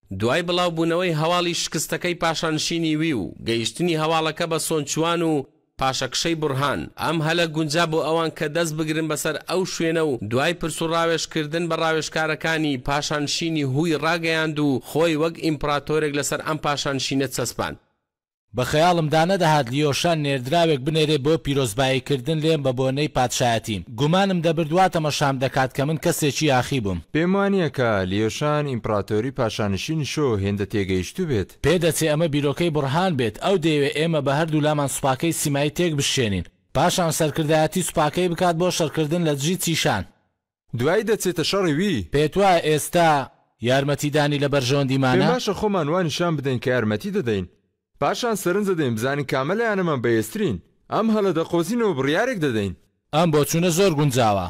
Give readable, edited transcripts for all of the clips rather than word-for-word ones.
دوای بڵاوبوونەوەی هەواڵی شکستەکەی پاشانشینی وی و گەیشتنی هەواڵەکە بە سۆنچوان و پاشەکشەی بورهان ئەم هەلە گونجا بۆ ئەوان کە دەست بگرن بەسەر ئەو شوێنە و دوای پرس و ڕاوێشکردن بە ڕاوێشکارەکانی پاشانشینی هووی ڕاگەیاند و خۆی وەک ئیمپراتۆرێک لەسەر ئەم پاشانشینە چەسپان. بە خەیاڵمدا نەدەهات لیۆشان نێردراوێک بنێرێ بۆ پیرۆزباییکردن لێم بە بۆنەی پادشایەتیم. گومانم دەبردواتەمە شام دەکات کە من کەسێکی ئاخی بووم. پێم وانییە کە لیۆشان ئیمپراتۆری پاشانشینی شۆ هێندە تێگەیشتو بێت. پێدەچێ ئەمە بیرۆکەی بورهان بێت. ئەو دەیوێ ئێمە بە هەردوو لامان سوپاکەی سیمایی تێک بشێنین پاشان سەرکردایەتی سوپاکەی بکات بۆ شەڕکردن لە دژی چیشان. دوای دەچێتە شەڕی وی. پێت وایە ئێستا یارمەتیدانی لە بەرژەوەندیمانە؟ پێم باشە خۆمان وانیشان بدەین کە یارمەتی دەدەین. پاشان سەرنجە دەین بزانین کامەلەیانەمان بەهێزترین. ئەم هەڵە دەقۆزینەوە بڕیارێک دەدەین. ئەم بۆچوونە زۆر گونجاوە.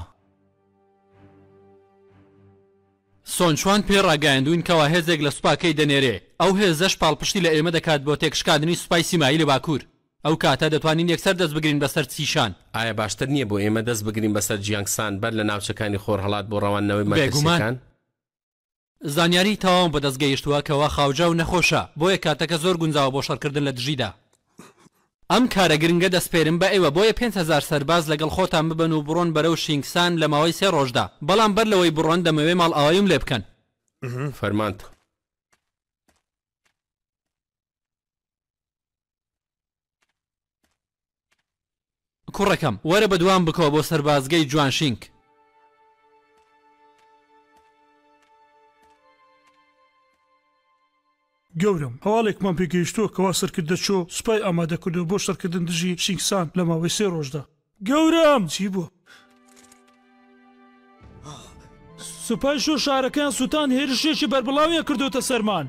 سۆنچوان پێ ڕاگەیاندوین کەوا هێزێک لە سوپاکەی دەنێرێ. ئەو هێزەش پاڵپشتی لە ئێمە دەکات بۆ تێکشکاندنی سوپای سیمایی لە باکوور. ئەو کاتە دەتوانین یەکسەر دەست بگرین بەسەر چیشان. ئایا باشتر نییە بۆ ئێمە دەست بگرین بەسەر جیانگسان بەر لە ناوچەکانی خۆر هەڵات بۆ ڕەوانەوەی مەترسیەکان؟ زانیاری تەواو بەدەست گەیشتووە کەوا خاوجا و نەخۆشە بۆیە کاتەکە زۆر گونجاوە بۆ شەڕکردن لە دژیدا. ئەم کارە گرنگە دەستپێرم بە ئێوە بۆیە 5,000 سەرباز لەگەڵ خۆتان ببن و بڕۆن بەرەو شینگسان لە ماوەی 3 ڕۆژدا. بەڵام بەر لەوەی بڕۆن دەمەوێ ماڵ ئاواییم لێ بکەن. فەرمانت. کوڕەکەم وەرە بەدوام بکەوە بۆ سەربازگەی جوانشینگ. گەورم هەواڵێکمان پێگەیشتووە کەوا سەرکردە چۆ سوپای ئامادەکردو بۆ شەڕکردن دژی شینگسان لە ماوەی 3 ڕۆژدا. گەورم چی بووە؟ سوپای شۆ شارەکەیان سووتان هێرشێکی بەربڵاویان کردوتە سەرمان.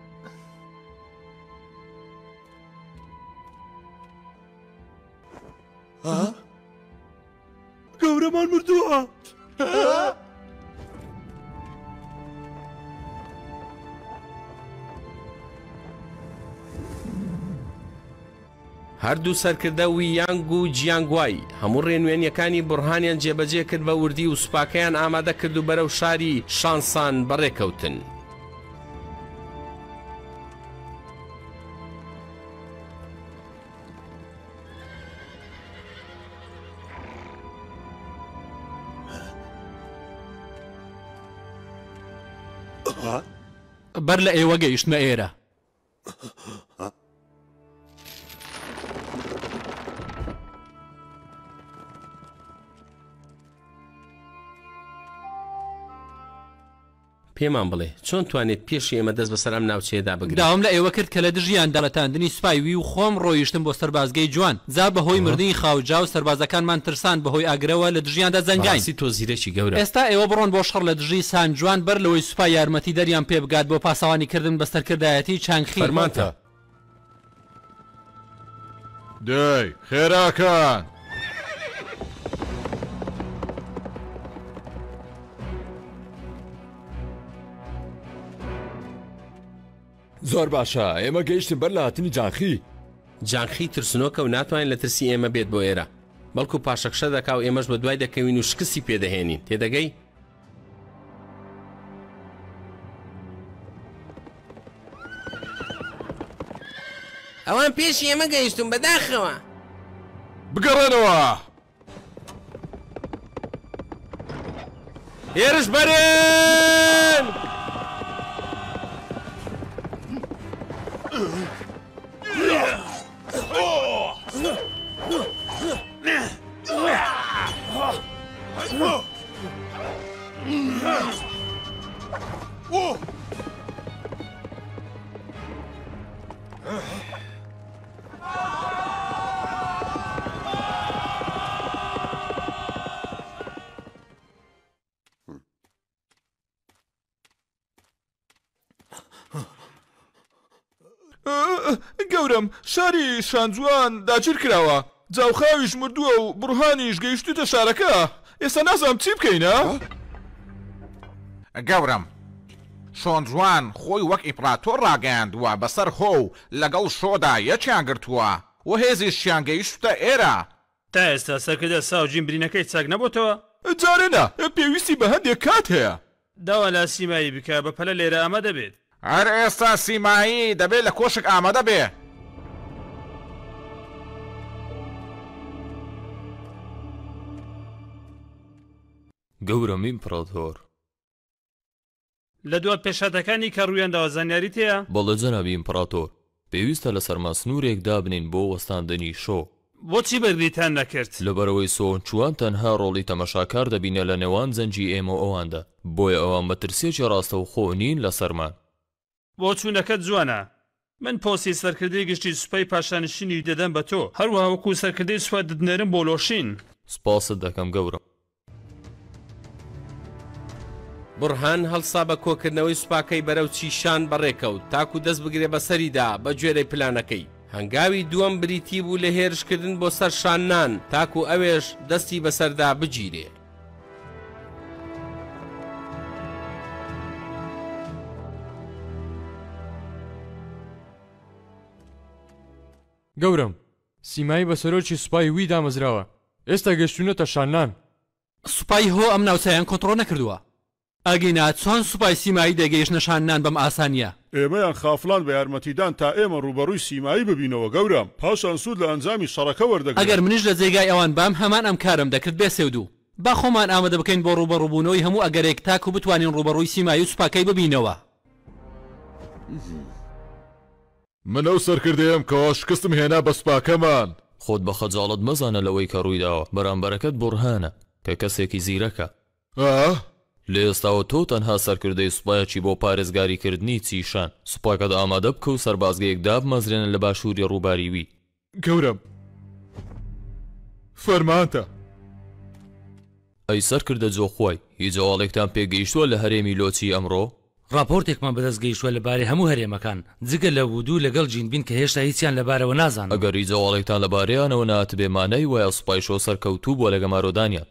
گەورەمان مردووە. هەردوو سەرکردە وی یانگ و جیانگوای هەموو ڕێنوێنیەکانی بورهانیان جێبەجێ کرد بە وردی و سوپاکەیان ئامادە کرد و بەرەو شاری شانسان بەڕێکەوتن. بەر لە ئێوە گەیشتمە ئێرە. پێمان بڵێ چۆن توانێت پێشی ئێمە دەست بەسەر ئەم ناوچەیەدا بگرین؟ داوام لە ئێوە کرد کە لە دژیان دەڵەتاندنی سوپایوی و خۆم ڕۆیشتم بۆ سەربازگەی جوان. جا بەهۆی مردنی خاوجا و سەربازەکانمان ترسان بەهۆی ئاگرەوە لە دژیاندا زەنگاین. تۆ زیرەکی گەورە. ئێستا ئێوە بڕۆن بۆ شەڕ لە دژی سان جوان بەر لەوەی سوپای یارمەتی دەریان پێ بگات بۆ پاسەوانی کردن بە سەرکردایەتی چانگخی. فەرمانتە. دەی خێراکان زۆر باشە ئێمە گەیشتن بەر لە هاتنی جانخی. جانخی ترسنۆکە و ناتوانین لە ترسی ئێمە بێت بۆ ئێرە بەڵکو پاشەکشە دەکا و ئێمەش بە دوای دەکەوین و شکستی پێدەهێنین. تێدەگەی؟ ئەوان پێشی ئێمە گەیشتون بەداخەوە. بگەڕێنەوە. هێرش بەرێن! گەورم شاری شانجوان داگیر کراوە. جاوخاویش مردووە و بڕهانیش گەیشتوتە شارەکە. ئێستا نازانم چی بکەینە؟ گەورم شۆنجوان خۆی وەک ئیمپراتۆر ڕاگەیاندووە بەسەر هۆ و لەگەڵ شۆدا یەکیان گرتووە و هێزیشیان گەیشتە ئێرە. تا ئێستا سەرکردە ساوجین برینەکەی چاک نەبووتەوە؟ جارێنە پێویستی بە هەندێک کات هەیە. داوا لا سیمایی بکە بە پەلە لێرە ئەمە دەبێت. هەر ئێستا سیمایی دەبێت لە کۆشک ئامادە بێ. گەورم ئیمپراتۆر لە دوات پێشاتەکانی کە ڕوویانداوە زانیاری تەیە؟ بەڵێ جەنابی ئیمپراتۆر، پێویستە لە سەرما سنوورێک دابنین بۆ وەستاندنی شۆ. بۆچی بەرگریتان نەکرد؟ لەبەرەوەی سۆنچوان تەنها ڕۆڵی تەمەشاکار دەبینە لە نێوان زەنجی ئێمە ئەواندا، بۆیە ئەوان مەترسێکی ڕاستە و خۆ نین لە سەرمان. بۆ چوونەکەت جوانە. من پۆسی سەرکردەی گشتی سوپای پاشانشینی دەدەم بە تۆ، هەروەها وەکو سەرکردەی سوپا دەدنێرم بۆ لۆشین. سپاست دەکەم گەورم. بورهان هەڵسا بە کۆکردنەوەی سوپاکەی بەرەو چیشان بەڕێکەوت تاکو دەست بگرێ بەسەریدا بە گوێرەی پلانەکەی. هەنگاوی دووەم بریتی بوو لە هێرشکردن بۆ سەر شاننان تاکو ئەوێش دەستی بەسەردا بگیرێ. گەورم، سیمایی بە سەرۆکی سوپای وی دامەزراوە، ئێستا گەشتونەتە شاننان. سوپای هۆ ئەم ناوچەیان کۆنتڕۆڵ نەکردووە. ئەگەینا چۆن سوپای سیمایی دەگەیشتە شاننان بەم ئاسانیە؟ ئێمەیان خافلان بە یارمەتیدان تا ئێمە ڕوبەڕووی سیمایی ببینەوە گەورم، پاشان سوود لە ئەنجامی شەڕەکە وەردەگرێت. ئەگەر منیش لە جێگای ئەوان بام هەمان ئەم کارم دەکرد بێ سێودوو. با خۆمان ئامادە بکەین بۆ ڕوبەڕووبوونەوەی هەموو ئەگەرێک تاکو بتوانین ڕوبەڕووی سیمایی و سوپاکەی ببینەوە. من ئەو سەرکردەیەم کەوا شکستم هێنا بە سوپاکەمان. خۆت بە خەجاڵت مەزانە لەوەی کە ڕوویداوە، بەرامبەرەکەت بورهانە کە کەسێکی زیرەکە. لە ئێستاوە تۆ تەنها سەرکردەی سوپایەکی بۆ پارێزگاریکردنی چیشان، سوپاکەت ئامادە بکە و سەربازگەیەک دابمەزرێنە لە باشووری ڕووباریوی. گەورم فەرمانتە. ئەی سەرکردە جۆخوای، هیچ ئەواڵێکتان پێگەیشتووە لە هەرێمی لۆچی ئەمڕۆ؟ راپۆرتێکمان بەدەست گەیشتووە لەبارەی هەموو هەرێمەکان، جگە لە وودوو لەگەڵ جینبین کە هێشتا هیچیان لەبارەوە نازانن. ئەگەر هیچ ئەواڵێکتان لەبارەیانەوە ناتبێ مانای وایە سوپای شۆ سەرکەوتوو بۆ لە گەمارۆدانیان.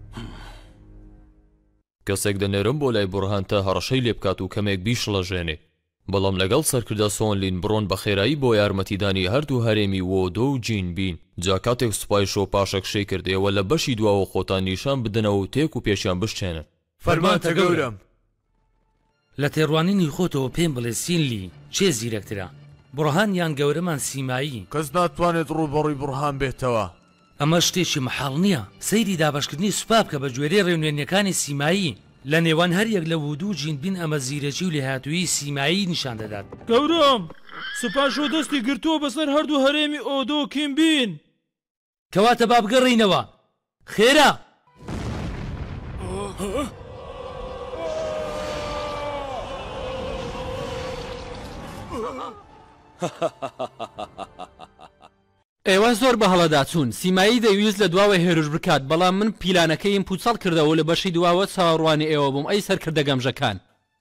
کەسێک دەنێرم بۆ لای بورهان تا هەڕەشەی لێ بکات و کەمێک بیشڵەژێنێ، بەڵام لەگەڵ سەرکردە سۆنلین بڕۆن بە خێرایی بۆ یارمەتیدانی هەردوو هەرێمی وۆدۆ و جینبین. جا کاتێک سوپای شۆ پاشەکشەی کردێەوە لە بەشی دواوە خۆتان نیشان بدنەوە و تێک و پێشیان بشتێنن. فەرمانتە گەورم. لە تێڕوانینی خۆتەوە پێم بڵێ سینلی چێ زیرەکترە، بورهان یان گەورەمان سیمایی؟ کەس ناتوانێت ڕووبەڕووی بورهان بێتەوە. ئەمە شتێکی مەحاڵ نییە. سەیری دابشکردنی سوپا بکە بە گوێرەی ڕێونێنیەکانی سیمایی. لە نێوان هەریەک لە وودوو جینبین ئەمە زیرەکی و لێهاتووی سیمایی نیشان دەدات. گەورم، سوپاشۆ دەستی گرتووە بەسەر هەردوو هەرێمی ئۆدۆ و کیمبین. کەواتە با بگەڕینەوە. خێرا ئێوە زۆر بە هەڵەداچوون. سیمایی دەویست لە دواوە هێرش بکات، بەڵام من پیلانەکەیم پوچەڵ کردەوە لە بەشی دواوە چاوەڕوانی ئێوە بووم. ئەی سەرکردە گەمژەکان،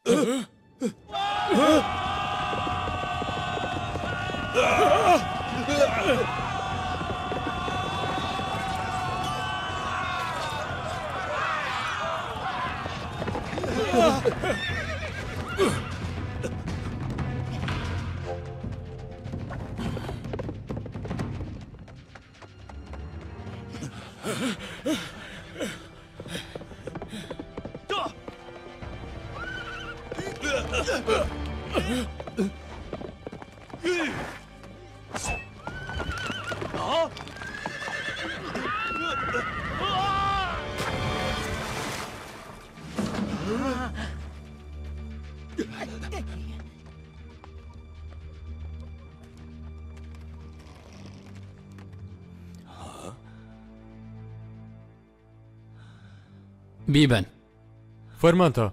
بیبن. فەرمانتە.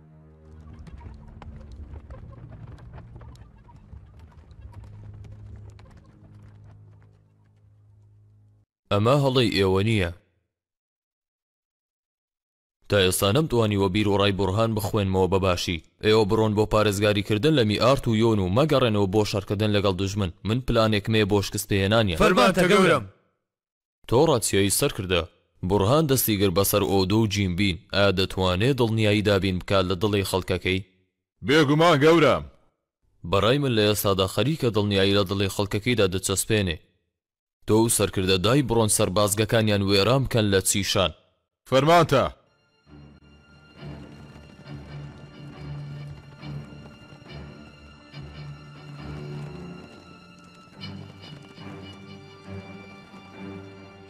ئەمە هەڵەی ئێوە نییە. تا ئێستا نەمتوانیوە بیر و ڕای بورهان بخوێنمەوە بەباشی. ئێوە بڕۆن بۆ پارێزگاریکردن لە میئارت و یۆن و مەگەڕێنەوە بۆ شەڕکردن لەگەڵ دوژمن. من پلانێکمێ بۆ شکست پێهێنانیە. فەرمانتە گەورم. تۆ ڕاتسیایی سەرکردە. بورهان دەستی گر بەسەر ئۆدۆ و جینبین. ئایا دەتوانێت دڵنیایی دابین بکات لە دڵی خەڵکەکەی؟ بێگومان گەورم. بەڕای من لە ئێستادا خەریکە دڵنیایی لە دڵی خەڵکەکەیدا دەچەسپێنێ. تۆ و سەرکردە دای بڕۆن سەربازگەکانیان وێران بکەن لە چیشان. فەرمانتە.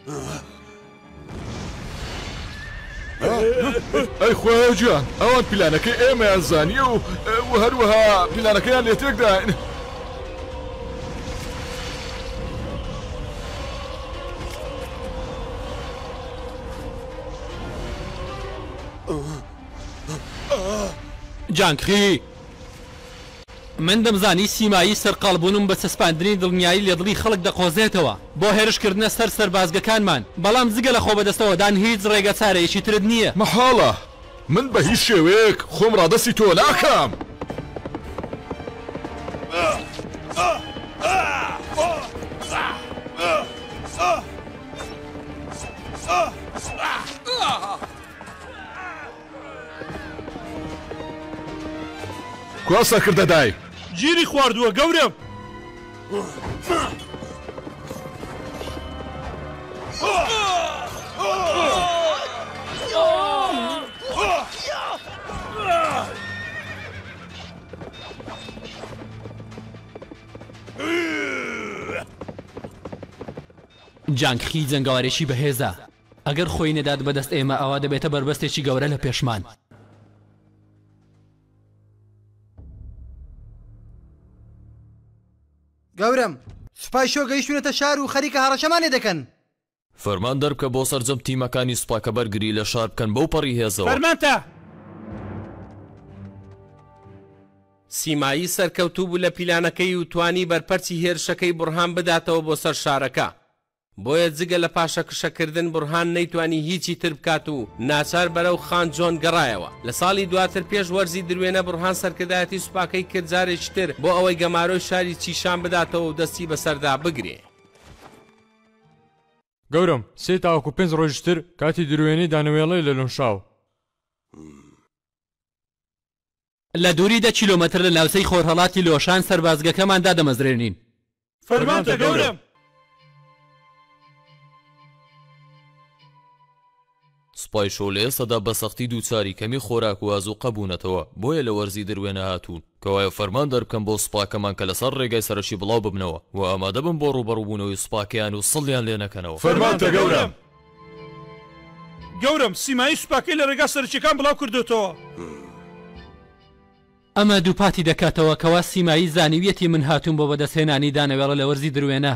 ئەی خۆی گیان ئەوان پیلانەکەی ئێمەیان زانیە و هەروەها پیلانەکەیان لێ تێکداین. جانکخی من دەمزانی سیمایی سەرقاڵبوونم بە چەسپاندنی دڵنیایی لە دڵی خەڵک دەقۆزێتەوە بۆ هێرشکردنە سەر سەربازگەکانمان بەڵام جگە لە خۆ بەدەستەوەدان هیچ ڕێگە چارەیەکی ترت نییە. مەحاڵە من بە هیچ شێوەیەک خۆم ڕادەستی تۆ ناکەم. کوا سەرکردە دای گیری خواردووە گەورم. جانکخی جەنگاوارێکی بەهێزە ئەگەر خۆی نەدات بەدەست ئێمە ئەوە دەبێتە بربەستێکی گەورە لە پێشمان. گەورم سوپای شۆ گەیشتونەتە شار و خەریکە هەڕەشەمانێ دەکەن. فەرمان دەربکە بۆ سەرجەم تیمەکانی سوپاکە بەرگری لە شار بکەن بەو پەڕی هێزەوە. فەرمانتە. سیمایی سەرکەوتوو بوو لە پیلانەکەی و توانی بەرپەرچی هێرشەکەی بورهان بداتەوە بۆ سەر شارەکە. بۆیە جگە لە پاشە کشەکردن بورهان نەیتوانی هیچی تر بکات و ناچار بەرەو خان جۆن گەڕایەوە. لە ساڵی دواتر پێش وەرزی دروێنە بورهان سەرکردایەتی سوپاکەی کرد جارێکی تر بۆ ئەوەی گەمارۆی شاری چیشان بداتەوە و دەستی بەسەردا بگرێ. گەورم سێ تاوەکو 5 ڕۆژتر کاتی دروێنەی دانەوێڵەی لە لۆنشاو لە دووری 10 کیلۆمەتر لە ناوچەی خۆرهەڵاتی لۆشان سەربازگەکەمان دادەمەزرێنین. فەرمانتە گەورم. سوپای شۆ لە ئێستادا بە سەختی دووچاری کەمی خۆراک و ئازوقە بوونەتەوە بۆیە لە وەرزی دروێنە هاتوون کەوایە فەرمان دەربکەم بۆ سوپاکەمان کە لەسەر ڕێگای سەرەکی بڵاو ببنەوە و ئامادە بن بۆ ڕوبەڕووبوونەوەی سوپاکیان و سڵیان لێ نەکەنەوە. فەرمانتە گەورم. گەورم سیمایی سوپاکەی لە ڕێگا سەرچیەکان بڵاو کردوتەوە. ئەمە دووپاتی دەکاتەوە کەوا سیمایی زانیویەتی من هاتوون بۆ بەدەستهێنانی دانەوێڵە لە وەرزی دروێنە.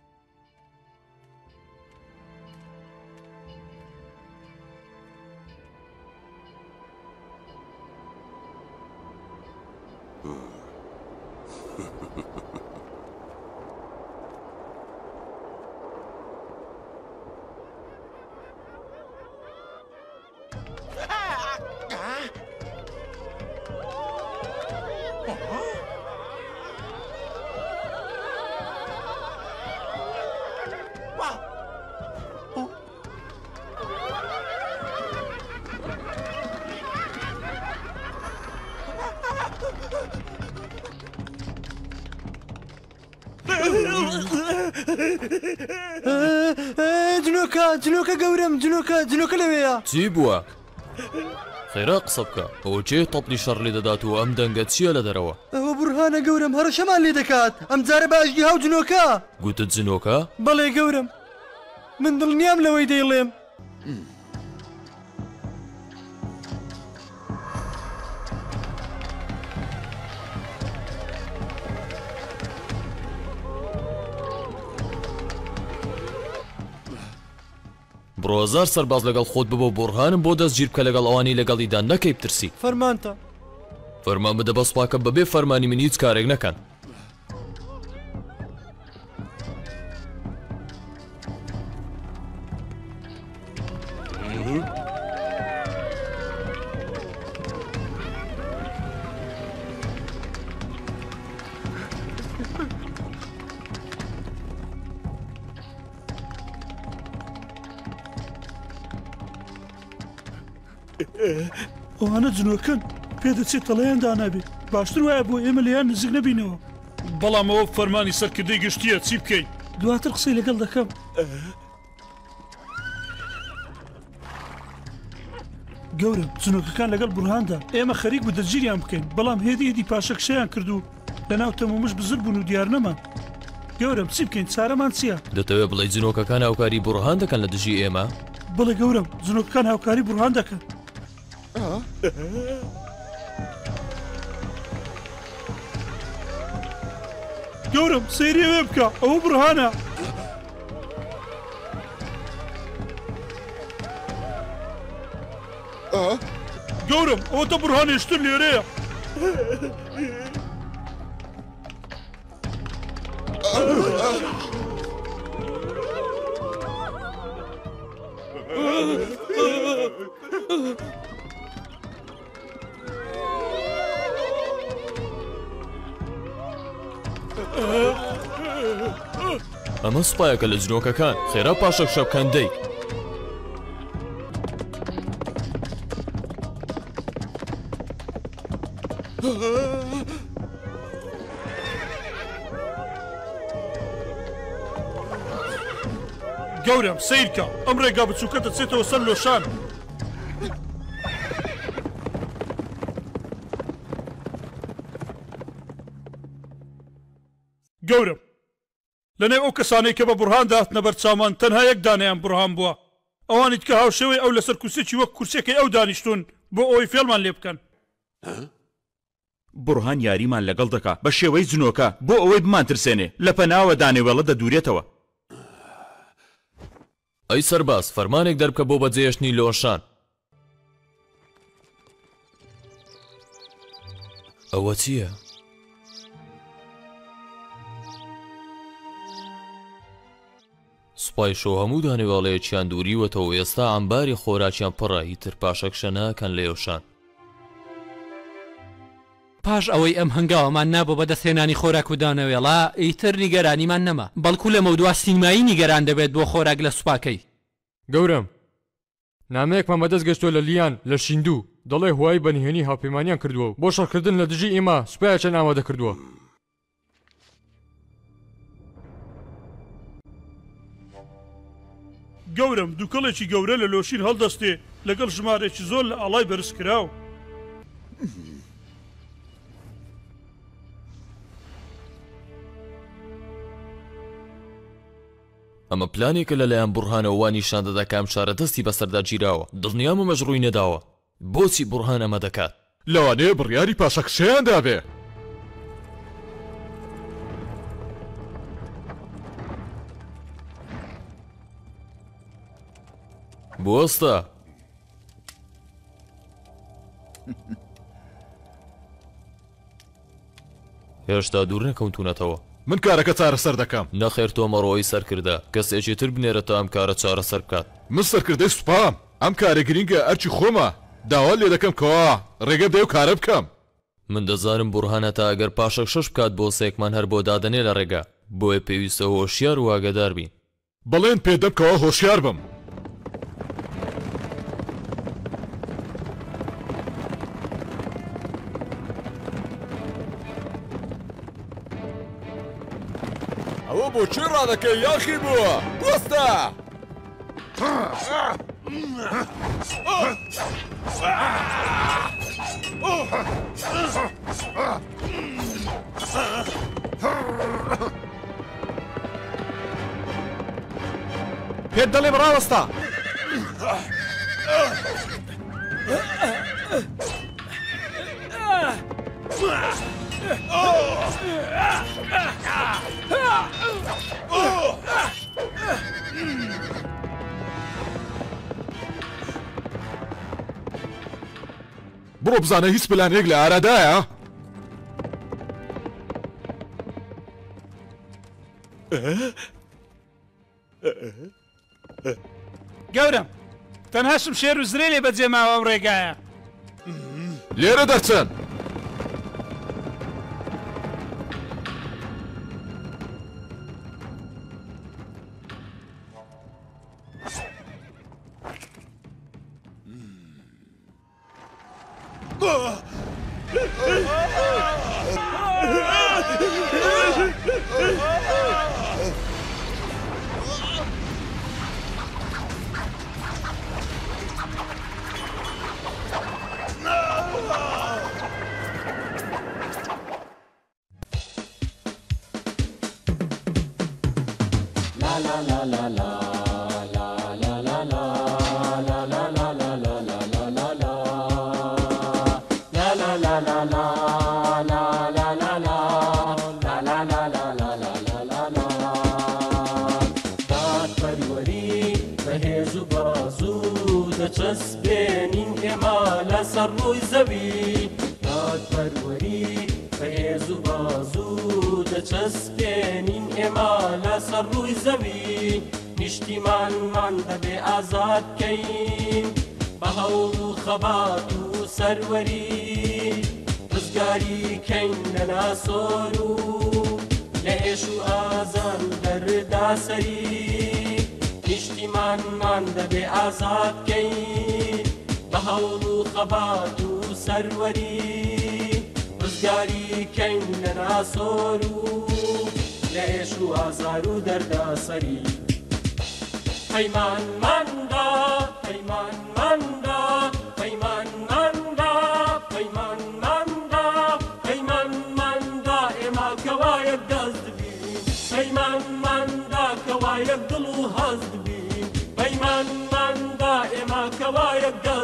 جنۆکە گەورم جنۆکە لەوەیە. چی بووە؟ خێرا قسە بکە ئەوە چێ تەپلی شەڕ لێ دەدات و ئەم دەنگە چییە لە دەرەوە؟ ئەوە بورهانە گەورم هەڕەشەمان لێ دەکات ئەم جارە باشگی هاو جنۆکە. گوتت جنۆکە؟ بەڵێ گەورم من دڵنیام لەوەی دەیڵێم. بڕۆزار سەرباز لەگەڵ خۆت ببە بورهانم بۆ دەستگیر بکە لەگەڵ ئەوانی لەگەڵیدا نەکەی بترسی. فەرمانتە. فەرمان بدە بە سوپاکە بەبێ فەرمانی من هیچ کارێک نەکەن. ئەوانە جنۆکەن پێدەچێت تەڵەیان دانابێت باشتر وایە بۆ ئێمە لەیان نزیک نەبینەوە. بەڵام ئەوە فەرمانی سەرکردەی گشتیە چی بکەین؟ دواتر قسەی لەگەڵ دەکەم. گەورم جنۆکەکان لەگەڵ بورهاندا ئێمە خەریک بە دەرگیریان بکەین بەڵام هێدی پاشەکشەیان کردو لە ناو تەمومش بزر بوون و دیار نەمان. گەورم چی بکەین چارەمان چییە؟ دەتەوێت بڵێ جنۆکەکان هاوکاری بورهان دەکەن لە دژی ئێمە؟ بڵێ گەورم جنۆکەکان هاوکاری بورهان دەکەن. گەورم سەیری وێ بکە ئەوە بورهانە. گەورم ئەوەتە بورهانێشتر لێرەیە. ئەمە سوپایەکە لە جنۆکەکان خێرا پاشەک شەبکەن دەی. گەورم سیرکە ئەم ڕێگا بچووکە دەچێتەوە سەر لۆشان. گەورم لەنێو ئەو کەسانەی کە بە بورهان داهاتنە بەرچاومان تەنها یەک دانەیان بورهان بووە، ئەوانیت کە هاوشێوەی ئەو لەسەر کورسێکی وەک کورسێکی ئەو دانیشتون بۆ ئەوەی فێڵمان لێ بکەن. بورهان یاریمان لەگەڵ دەکا بە شێوەی جنۆکە بۆ ئەوەی بمانترسێنێ لە پەناوە دانێوێڵە دەدورێتەوە. ئەی سەرباز فەرمانێک دەربکە بۆ بەجێهێشتنی لۆشان. ئەوە چییە؟ سوپای شۆ هەموو دانێواڵەیەکیان دووریوەتەوە ئێستا ئەمباری خۆراکیان پڕە هیتر پاشەکشە ناکەن لە ئێوشان. پاش ئەوەی ئەم هەنگاوەمان نابوو بەدەستهێنانی خۆراک و دانەوێڵە ئیتر نیگەرانیمان نەما بەڵکو لە مەودوا سینمایی نیگەران دەبێت بۆ خۆراک لە سوپاکەی. گەورم نامەیەکمان بەدەست گەشتۆ لە لیان لە شیندوو دەڵێ هوای بەنهێنی هاوپەیمانیان کردووە بۆ شەڕکردن لە دژی ئێمە سوپایەکیان ئامادە کردووە. گەورم دووکەڵێکی گەورە لە لۆشین هەڵدەستێ لەگەڵ ژمارێکی زۆر لە ئاڵای بەرز کراو. ئەمە پلانێکە لەلایەن بورهانەوە وا نیشان دەدا کام شارە دەستی بەسەردا گیراوە دڵنیام و مەژڕووی نەداوە. بۆچی بورهان ئەمە دەکات؟ لەوانەیە بڕیاری پاشەکشەیان دابێ. بوەستە هێشتا دوور نەکەوتونەتەوە. من کارەکە چارەسەر دەکەم. نەخێر تۆمەڕۆی سەرکردە کەسێکی تر بنێرە تا ئەم کارە چارەسەر بکات. من سەرکردەی سوپام ئەم کارە گرینگە ئەرچی خۆمە داوا لێ دەکەم کەوا ڕێگە بدەی و کارە بکەم. من دەزانم بورهانە تا ئەگەر پاشەک شەش بکات بۆ سێکمان هەر بۆ دادنێ لە ڕێگا بۆیە پێویستە هۆشیار و ئاگادار بین. بەڵێن پێدەم کەوا هۆشیار بم. ئەوە بۆ چی ڕادەکەی یاخی بووە بوەستە. پێت دەڵێ بڕاوەستە. بڕۆ بزانە هیچ پلانێک لە ئارادایە. گەورم تەنها شمشێر و زرێ لێ بەجێماوە ئەم ڕێگایە. لێرە دەرچن. دەچەسبێنین ئێمە لەسەر ڕووی زەوی دادپەروەری بەهێز و بازوو دەچەسبێنین ئێمە لەسەر ڕووی زەوی نیشتیمانمان دەبێ ئازادکەین بە هەوڵ و خەبات و سەروەری ڕزگاری کەین لە ناسۆر و لە ئێش و ئازار و دەردا سەری نیشتیمانمان دەبێ ئازادکەین بە هەوڵ و خەبات و سەروەری ڕزگاری کەین لە ناسۆر و لە ئێش و ئازار و دەردا سەری پەیمانماندا پەیمانماندا پەیمانماندا پەیمانماندا پەیمانماندا ئێمە کەوایەک دەست بین پەیمانماندا کەوایەک دڵ و هەست بین پەیمانماندا ئێمە کەوایەک